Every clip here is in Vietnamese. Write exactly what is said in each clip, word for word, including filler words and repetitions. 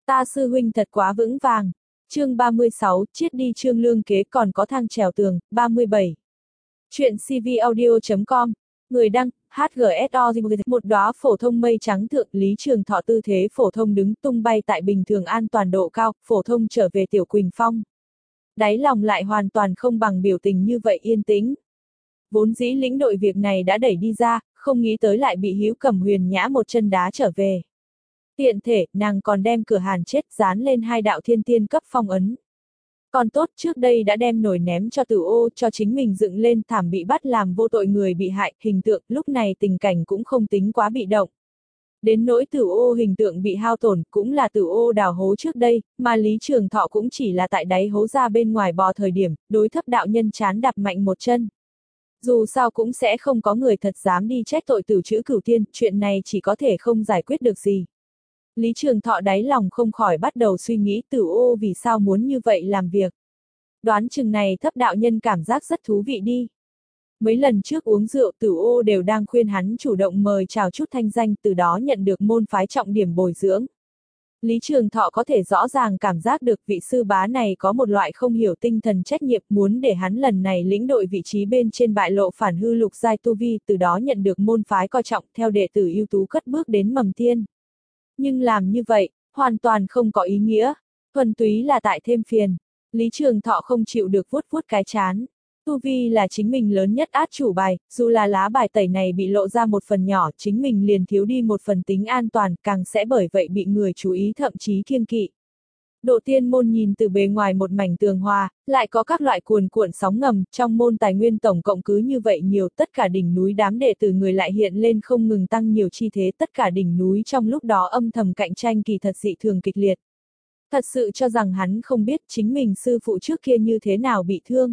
Ta sư huynh thật quá vững vàng. Chương ba mươi sáu, triết đi Trương Lương kế còn có thang trèo tường, ba mươi bảy. Chuyện cvaudio chấm com, người đăng, hát giê ét o, một đóa phổ thông mây trắng thượng, Lý Trường Thọ tư thế phổ thông đứng tung bay tại bình thường an toàn độ cao, phổ thông trở về Tiểu Quỳnh Phong. Đáy lòng lại hoàn toàn không bằng biểu tình như vậy yên tĩnh. Vốn dĩ lĩnh đội việc này đã đẩy đi ra, không nghĩ tới lại bị Hữu Cẩm Huyền nhã một chân đá trở về. Tiện thể, nàng còn đem cửa hàn chết dán lên hai đạo thiên tiên cấp phong ấn. Còn tốt trước đây đã đem nổi ném cho Tử Ô cho chính mình dựng lên thảm bị bắt làm vô tội người bị hại, hình tượng lúc này tình cảnh cũng không tính quá bị động. Đến nỗi Tử Ô hình tượng bị hao tổn cũng là Tử Ô đào hố trước đây, mà Lý Trường Thọ cũng chỉ là tại đáy hố ra bên ngoài bò thời điểm, đối thấp đạo nhân chán đạp mạnh một chân. Dù sao cũng sẽ không có người thật dám đi trách tội Tử Chữ Cửu Tiên, chuyện này chỉ có thể không giải quyết được gì. Lý Trường Thọ đáy lòng không khỏi bắt đầu suy nghĩ Tử Ô vì sao muốn như vậy làm việc. Đoán chừng này thấp đạo nhân cảm giác rất thú vị đi. Mấy lần trước uống rượu Tử Ô đều đang khuyên hắn chủ động mời chào chút thanh danh, từ đó nhận được môn phái trọng điểm bồi dưỡng. Lý Trường Thọ có thể rõ ràng cảm giác được vị sư bá này có một loại không hiểu tinh thần trách nhiệm, muốn để hắn lần này lĩnh đội vị trí bên trên bại lộ phản hư lục giai tu vi, từ đó nhận được môn phái coi trọng, theo đệ tử ưu tú cất bước đến mầm tiên. Nhưng làm như vậy, hoàn toàn không có ý nghĩa, thuần túy là tại thêm phiền. Lý Trường Thọ không chịu được vuốt vuốt cái chán. Tu vi là chính mình lớn nhất át chủ bài, dù là lá bài tẩy này bị lộ ra một phần nhỏ, chính mình liền thiếu đi một phần tính an toàn, càng sẽ bởi vậy bị người chú ý thậm chí kiêng kỵ. Độ tiên môn nhìn từ bề ngoài một mảnh tường hòa, lại có các loại cuồn cuộn sóng ngầm, trong môn tài nguyên tổng cộng cứ như vậy nhiều, tất cả đỉnh núi đám đệ tử người lại hiện lên không ngừng tăng nhiều chi thế, tất cả đỉnh núi trong lúc đó âm thầm cạnh tranh kỳ thật dị thường kịch liệt. Thật sự cho rằng hắn không biết chính mình sư phụ trước kia như thế nào bị thương.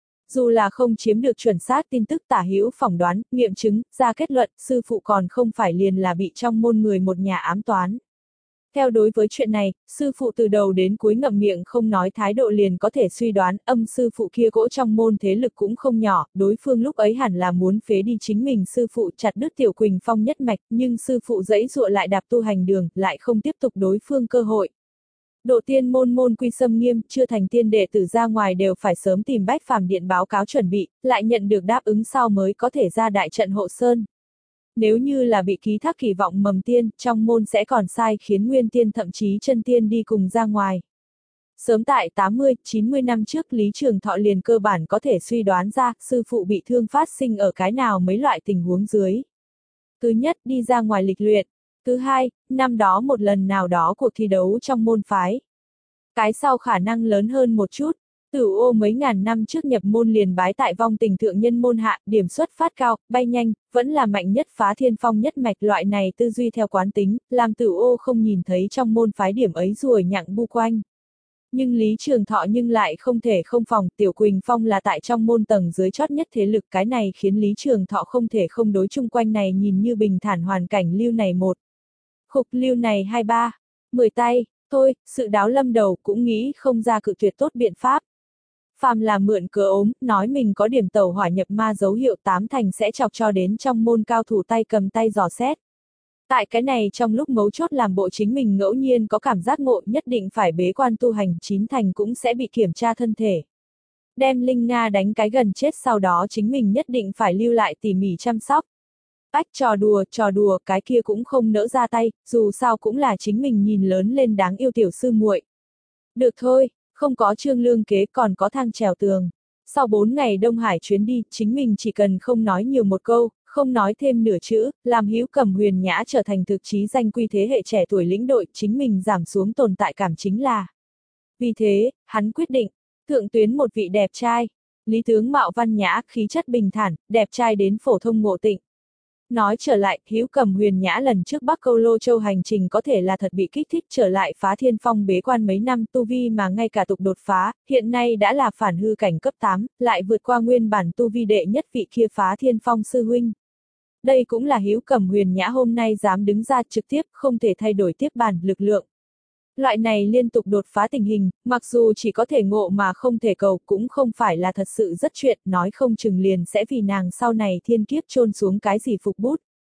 Dù là không chiếm được chuẩn xác tin tức tả hữu phỏng đoán, nghiệm chứng, ra kết luận, sư phụ còn không phải liền là bị trong môn người một nhà ám toán. Theo đối với chuyện này, sư phụ từ đầu đến cuối ngậm miệng không nói thái độ liền có thể suy đoán, âm sư phụ kia gỗ trong môn thế lực cũng không nhỏ, đối phương lúc ấy hẳn là muốn phế đi chính mình sư phụ chặt đứt Tiểu Quỳnh Phong nhất mạch, nhưng sư phụ dãy dụa lại đạp tu hành đường, lại không tiếp tục đối phương cơ hội. Độ tiên môn môn quy xâm nghiêm, chưa thành tiên đệ tử ra ngoài đều phải sớm tìm Bách Phàm Điện báo cáo chuẩn bị, lại nhận được đáp ứng sau mới có thể ra đại trận hộ sơn. Nếu như là bị ký thác kỳ vọng mầm tiên, trong môn sẽ còn sai khiến nguyên tiên thậm chí chân tiên đi cùng ra ngoài. Sớm tại tám mươi, chín mươi năm trước Lý Trường Thọ liền cơ bản có thể suy đoán ra, sư phụ bị thương phát sinh ở cái nào mấy loại tình huống dưới. Thứ nhất, đi ra ngoài lịch luyện. Thứ hai, năm đó một lần nào đó cuộc thi đấu trong môn phái. Cái sau khả năng lớn hơn một chút. Tử Ô mấy ngàn năm trước nhập môn liền bái tại vong tình thượng nhân môn hạ, điểm xuất phát cao, bay nhanh, vẫn là mạnh nhất phá thiên phong nhất mạch, loại này tư duy theo quán tính, làm Tử Ô không nhìn thấy trong môn phái điểm ấy ruồi nhặng bu quanh. Nhưng Lý Trường Thọ nhưng lại không thể không phòng, Tiểu Quỳnh Phong là tại trong môn tầng dưới chót nhất thế lực, cái này khiến Lý Trường Thọ không thể không đối chung quanh này nhìn như bình thản hoàn cảnh lưu này một. Khục lưu này hai ba, mười tay, thôi, sự đáo lâm đầu cũng nghĩ không ra cự tuyệt tốt biện pháp. Phàm là mượn cớ ốm, nói mình có điểm tẩu hỏa nhập ma dấu hiệu tám thành sẽ chọc cho đến trong môn cao thủ tay cầm tay dò xét. Tại cái này trong lúc mấu chốt làm bộ chính mình ngẫu nhiên có cảm giác ngộ nhất định phải bế quan tu hành, chín thành cũng sẽ bị kiểm tra thân thể. Đem Linh Nga đánh cái gần chết sau đó chính mình nhất định phải lưu lại tỉ mỉ chăm sóc. Ách trò đùa, trò đùa, cái kia cũng không nỡ ra tay, dù sao cũng là chính mình nhìn lớn lên đáng yêu tiểu sư muội. Được thôi, không có Trương Lương kế còn có thang trèo tường. Sau bốn ngày Đông Hải chuyến đi, chính mình chỉ cần không nói nhiều một câu, không nói thêm nửa chữ, làm Hữu Cẩm Huyền nhã trở thành thực chí danh quy thế hệ trẻ tuổi lĩnh đội, chính mình giảm xuống tồn tại cảm chính là. Vì thế, hắn quyết định, thượng tuyến một vị đẹp trai, lý tướng mạo văn nhã, khí chất bình thản, đẹp trai đến phổ thông ngộ tịnh. Nói trở lại, Hữu Cẩm Huyền nhã lần trước Bắc Câu Lô Châu hành trình có thể là thật bị kích thích trở lại phá thiên phong bế quan mấy năm tu vi mà ngay cả tục đột phá, hiện nay đã là phản hư cảnh cấp tám, lại vượt qua nguyên bản tu vi đệ nhất vị kia phá thiên phong sư huynh. Đây cũng là Hữu Cẩm Huyền nhã hôm nay dám đứng ra trực tiếp, không thể thay đổi tiếp bản lực lượng. Loại này liên tục đột phá tình hình, mặc dù chỉ có thể ngộ mà không thể cầu, cũng không phải là thật sự rất chuyện, nói không chừng liền sẽ vì nàng sau này thiên kiếp chôn xuống cái gì phục bút.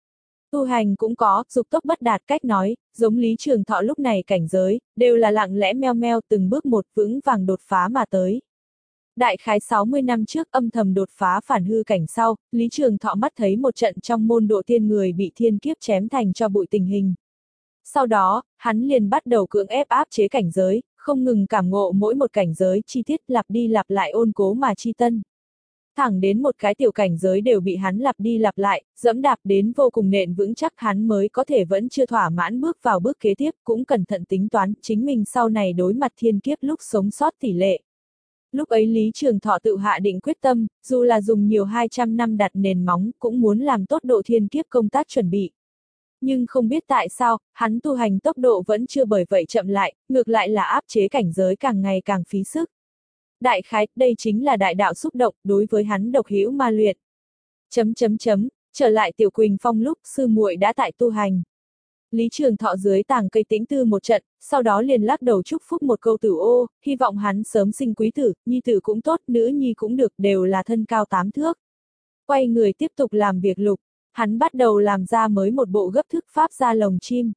Tu hành cũng có, dục tốc bất đạt cách nói, giống Lý Trường Thọ lúc này cảnh giới, đều là lặng lẽ meo meo từng bước một vững vàng đột phá mà tới. Đại khái sáu mươi năm trước âm thầm đột phá phản hư cảnh sau, Lý Trường Thọ mắt thấy một trận trong môn độ tiên người bị thiên kiếp chém thành cho bụi tình hình. Sau đó, hắn liền bắt đầu cưỡng ép áp chế cảnh giới, không ngừng cảm ngộ mỗi một cảnh giới chi tiết lặp đi lặp lại ôn cố mà chi tân. Thẳng đến một cái tiểu cảnh giới đều bị hắn lặp đi lặp lại, dẫm đạp đến vô cùng nền vững chắc hắn mới có thể vẫn chưa thỏa mãn bước vào bước kế tiếp, cũng cẩn thận tính toán chính mình sau này đối mặt thiên kiếp lúc sống sót tỷ lệ. Lúc ấy Lý Trường Thọ tự hạ định quyết tâm, dù là dùng nhiều hai trăm năm đặt nền móng, cũng muốn làm tốt độ thiên kiếp công tác chuẩn bị. Nhưng không biết tại sao, hắn tu hành tốc độ vẫn chưa bởi vậy chậm lại, ngược lại là áp chế cảnh giới càng ngày càng phí sức. Đại khái, đây chính là đại đạo xúc động, đối với hắn độc hữu ma luyện. Chấm chấm chấm, trở lại Tiểu Quỳnh Phong lúc sư muội đã tại tu hành. Lý Trường Thọ dưới tàng cây tĩnh tư một trận, sau đó liền lắc đầu chúc phúc một câu tử ô, hy vọng hắn sớm sinh quý tử, nhi tử cũng tốt, nữ nhi cũng được, đều là thân cao tám thước. Quay người tiếp tục làm việc lục, hắn bắt đầu làm ra mới một bộ gấp thức pháp ra lồng chim.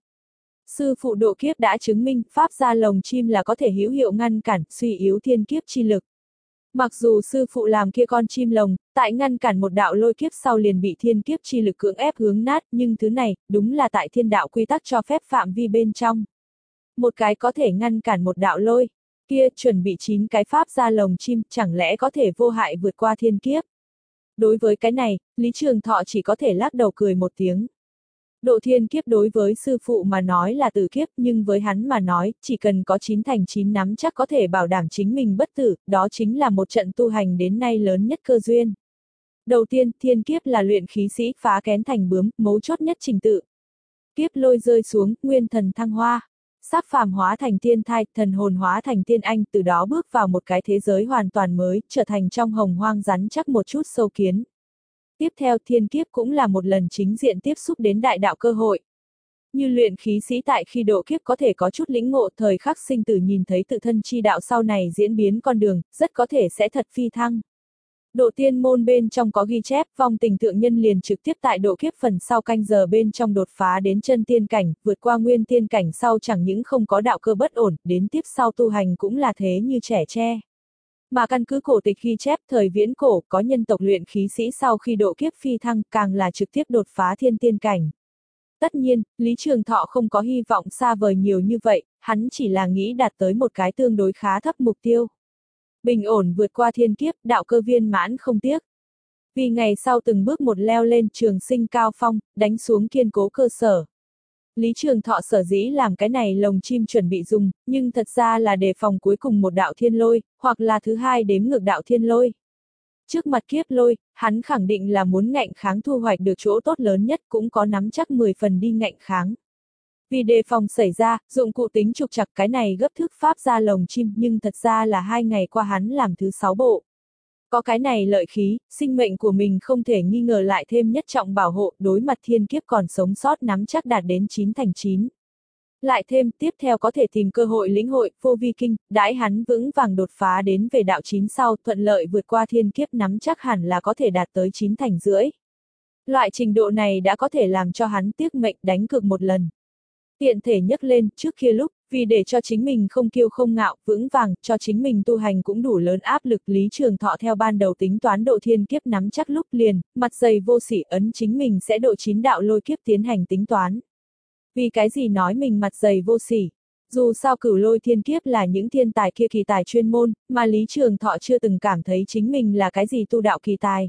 Sư phụ độ kiếp đã chứng minh pháp ra lồng chim là có thể hữu hiệu ngăn cản, suy yếu thiên kiếp chi lực. Mặc dù sư phụ làm kia con chim lồng, tại ngăn cản một đạo lôi kiếp sau liền bị thiên kiếp chi lực cưỡng ép hướng nát, nhưng thứ này, đúng là tại thiên đạo quy tắc cho phép phạm vi bên trong. Một cái có thể ngăn cản một đạo lôi, kia chuẩn bị chín cái pháp ra lồng chim, chẳng lẽ có thể vô hại vượt qua thiên kiếp. Đối với cái này, Lý Trường Thọ chỉ có thể lắc đầu cười một tiếng. Độ thiên kiếp đối với sư phụ mà nói là tử kiếp, nhưng với hắn mà nói, chỉ cần có chín thành chín nắm chắc có thể bảo đảm chính mình bất tử, đó chính là một trận tu hành đến nay lớn nhất cơ duyên. Đầu tiên, thiên kiếp là luyện khí sĩ phá kén thành bướm, mấu chốt nhất trình tự. Kiếp lôi rơi xuống, nguyên thần thăng hoa. Sắp phàm hóa thành tiên thai, thần hồn hóa thành tiên anh, từ đó bước vào một cái thế giới hoàn toàn mới, trở thành trong hồng hoang rắn chắc một chút sâu kiến. Tiếp theo thiên kiếp cũng là một lần chính diện tiếp xúc đến đại đạo cơ hội. Như luyện khí sĩ tại khi độ kiếp có thể có chút lĩnh ngộ thời khắc sinh tử nhìn thấy tự thân chi đạo sau này diễn biến con đường, rất có thể sẽ thật phi thăng. Độ tiên môn bên trong có ghi chép, vong tình thượng nhân liền trực tiếp tại độ kiếp phần sau canh giờ bên trong đột phá đến chân tiên cảnh, vượt qua nguyên tiên cảnh sau chẳng những không có đạo cơ bất ổn, đến tiếp sau tu hành cũng là thế như trẻ tre. Mà căn cứ cổ tịch ghi chép thời viễn cổ có nhân tộc luyện khí sĩ sau khi độ kiếp phi thăng càng là trực tiếp đột phá thiên tiên cảnh. Tất nhiên, Lý Trường Thọ không có hy vọng xa vời nhiều như vậy, hắn chỉ là nghĩ đạt tới một cái tương đối khá thấp mục tiêu. Bình ổn vượt qua thiên kiếp, đạo cơ viên mãn không tiếc. Vì ngày sau từng bước một leo lên trường sinh cao phong, đánh xuống kiên cố cơ sở. Lý Trường Thọ sở dĩ làm cái này lồng chim chuẩn bị dùng, nhưng thật ra là đề phòng cuối cùng một đạo thiên lôi, hoặc là thứ hai đếm ngược đạo thiên lôi. Trước mặt kiếp lôi, hắn khẳng định là muốn ngạnh kháng thu hoạch được chỗ tốt lớn nhất cũng có nắm chắc mười phần đi ngạnh kháng. Vì đề phòng xảy ra, dụng cụ tính trục trặc cái này gấp thức pháp ra lồng chim nhưng thật ra là hai ngày qua hắn làm thứ sáu bộ. Có cái này lợi khí, sinh mệnh của mình không thể nghi ngờ lại thêm nhất trọng bảo hộ, đối mặt thiên kiếp còn sống sót nắm chắc đạt đến chín thành chín. Lại thêm, tiếp theo có thể tìm cơ hội lĩnh hội, vô vi kinh, đãi hắn vững vàng đột phá đến về đạo chín sau, thuận lợi vượt qua thiên kiếp nắm chắc hẳn là có thể đạt tới chín thành rưỡi. Loại trình độ này đã có thể làm cho hắn tiếc mệnh đánh cược một lần. Tiện thể nhấc lên, trước kia lúc, vì để cho chính mình không kiêu không ngạo, vững vàng, cho chính mình tu hành cũng đủ lớn áp lực Lý Trường Thọ theo ban đầu tính toán độ thiên kiếp nắm chắc lúc liền, mặt dày vô sỉ ấn chính mình sẽ độ chín đạo lôi kiếp tiến hành tính toán. Vì cái gì nói mình mặt dày vô sỉ? Dù sao cửu lôi thiên kiếp là những thiên tài kia kỳ tài chuyên môn, mà Lý Trường Thọ chưa từng cảm thấy chính mình là cái gì tu đạo kỳ tài.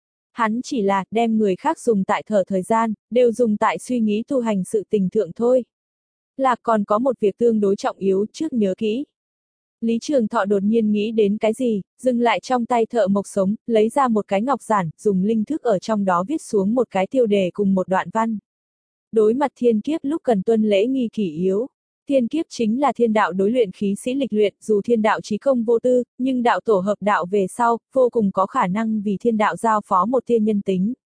Hắn chỉ là đem người khác dùng tại thở thời gian, đều dùng tại suy nghĩ tu hành sự tình thượng thôi. Là còn có một việc tương đối trọng yếu trước nhớ kỹ. Lý Trường Thọ đột nhiên nghĩ đến cái gì, dừng lại trong tay thợ mộc sống, lấy ra một cái ngọc giản, dùng linh thức ở trong đó viết xuống một cái tiêu đề cùng một đoạn văn. Đối mặt thiên kiếp lúc cần tuân lễ nghi kỷ yếu. Thiên kiếp chính là thiên đạo đối luyện khí sĩ lịch luyện, dù thiên đạo chí công vô tư, nhưng đạo tổ hợp đạo về sau, vô cùng có khả năng vì thiên đạo giao phó một thiên nhân tính.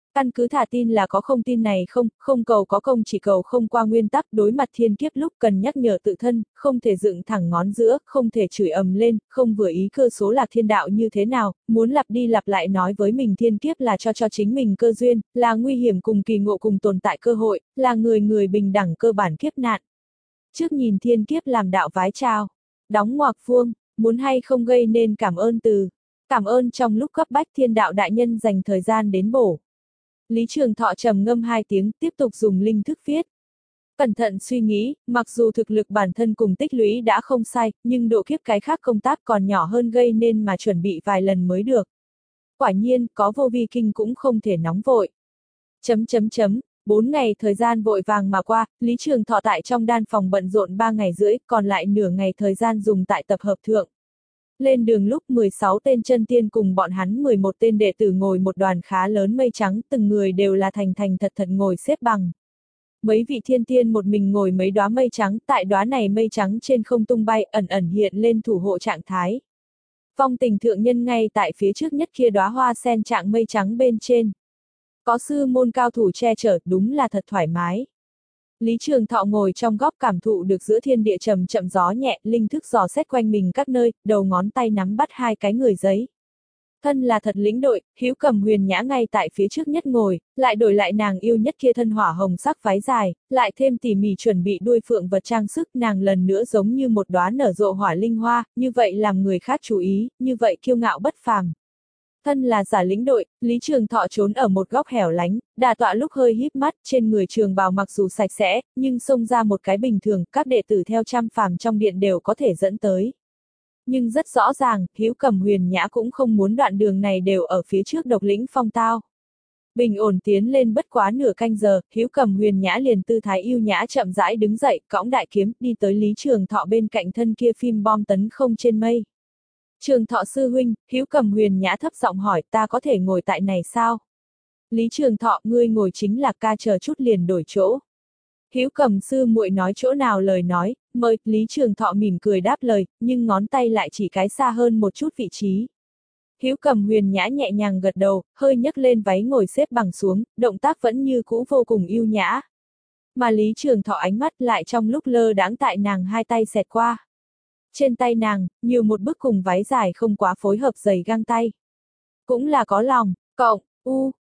Căn cứ thả tin là có không tin này không, không cầu có công chỉ cầu không qua nguyên tắc đối mặt thiên kiếp lúc cần nhắc nhở tự thân, không thể dựng thẳng ngón giữa, không thể chửi ầm lên, không vừa ý cơ số là thiên đạo như thế nào, muốn lặp đi lặp lại nói với mình thiên kiếp là cho cho chính mình cơ duyên, là nguy hiểm cùng kỳ ngộ cùng tồn tại cơ hội, là người người bình đẳng cơ bản kiếp nạn. Trước nhìn thiên kiếp làm đạo vái chào, đóng ngoặc vuông, muốn hay không gây nên cảm ơn từ. Cảm ơn trong lúc cấp bách thiên đạo đại nhân dành thời gian đến bổ. Lý Trường Thọ trầm ngâm hai tiếng, tiếp tục dùng linh thức viết. Cẩn thận suy nghĩ, mặc dù thực lực bản thân cùng tích lũy đã không sai, nhưng độ kiếp cái khác công tác còn nhỏ hơn gây nên mà chuẩn bị vài lần mới được. Quả nhiên, có vô vi kinh cũng không thể nóng vội. Chấm chấm chấm, bốn ngày thời gian vội vàng mà qua, Lý Trường Thọ tại trong đan phòng bận rộn ba ngày rưỡi, còn lại nửa ngày thời gian dùng tại tập hợp thượng. Lên đường lúc mười sáu tên chân tiên cùng bọn hắn mười một tên đệ tử ngồi một đoàn khá lớn mây trắng, từng người đều là thành thành thật thật ngồi xếp bằng. Mấy vị thiên tiên một mình ngồi mấy đóa mây trắng, tại đóa này mây trắng trên không tung bay, ẩn ẩn hiện lên thủ hộ trạng thái. Phong Tình thượng nhân ngay tại phía trước nhất kia đóa hoa sen trạng mây trắng bên trên. Có sư môn cao thủ che chở, đúng là thật thoải mái. Lý Trường Thọ ngồi trong góc cảm thụ được giữa thiên địa trầm chậm gió nhẹ, linh thức dò xét quanh mình các nơi, đầu ngón tay nắm bắt hai cái người giấy. Thân là thật lĩnh đội, Hữu Cầm Huyền Nhã ngay tại phía trước nhất ngồi, lại đổi lại nàng yêu nhất kia thân hỏa hồng sắc váy dài, lại thêm tỉ mỉ chuẩn bị đuôi phượng vật trang sức, nàng lần nữa giống như một đóa nở rộ hỏa linh hoa, như vậy làm người khác chú ý, như vậy kiêu ngạo bất phàm. Thân là giả lĩnh đội, Lý Trường Thọ trốn ở một góc hẻo lánh, đà tọa lúc hơi híp mắt, trên người trường bào mặc dù sạch sẽ, nhưng xông ra một cái bình thường, các đệ tử theo trăm phàm trong điện đều có thể dẫn tới. Nhưng rất rõ ràng, Hữu Cầm Huyền Nhã cũng không muốn đoạn đường này đều ở phía trước độc lĩnh phong tao. Bình ổn tiến lên bất quá nửa canh giờ, Hữu Cầm Huyền Nhã liền tư thái yêu nhã chậm rãi đứng dậy, cõng đại kiếm, đi tới Lý Trường Thọ bên cạnh thân kia phim bom tấn không trên mây. Trường Thọ sư huynh, Hữu Cầm Huyền Nhã thấp giọng hỏi, ta có thể ngồi tại này sao? Lý Trường Thọ, ngươi ngồi chính là ca chờ chút liền đổi chỗ. Hữu Cầm sư muội nói chỗ nào lời nói, mời, Lý Trường Thọ mỉm cười đáp lời, nhưng ngón tay lại chỉ cái xa hơn một chút vị trí. Hữu Cầm Huyền Nhã nhẹ nhàng gật đầu, hơi nhấc lên váy ngồi xếp bằng xuống, động tác vẫn như cũ vô cùng yêu nhã. Mà Lý Trường Thọ ánh mắt lại trong lúc lơ đãng tại nàng hai tay xẹt qua. Trên tay nàng, nhiều một bức cùng váy dài không quá phối hợp giày găng tay. Cũng là có lòng, cộng, u,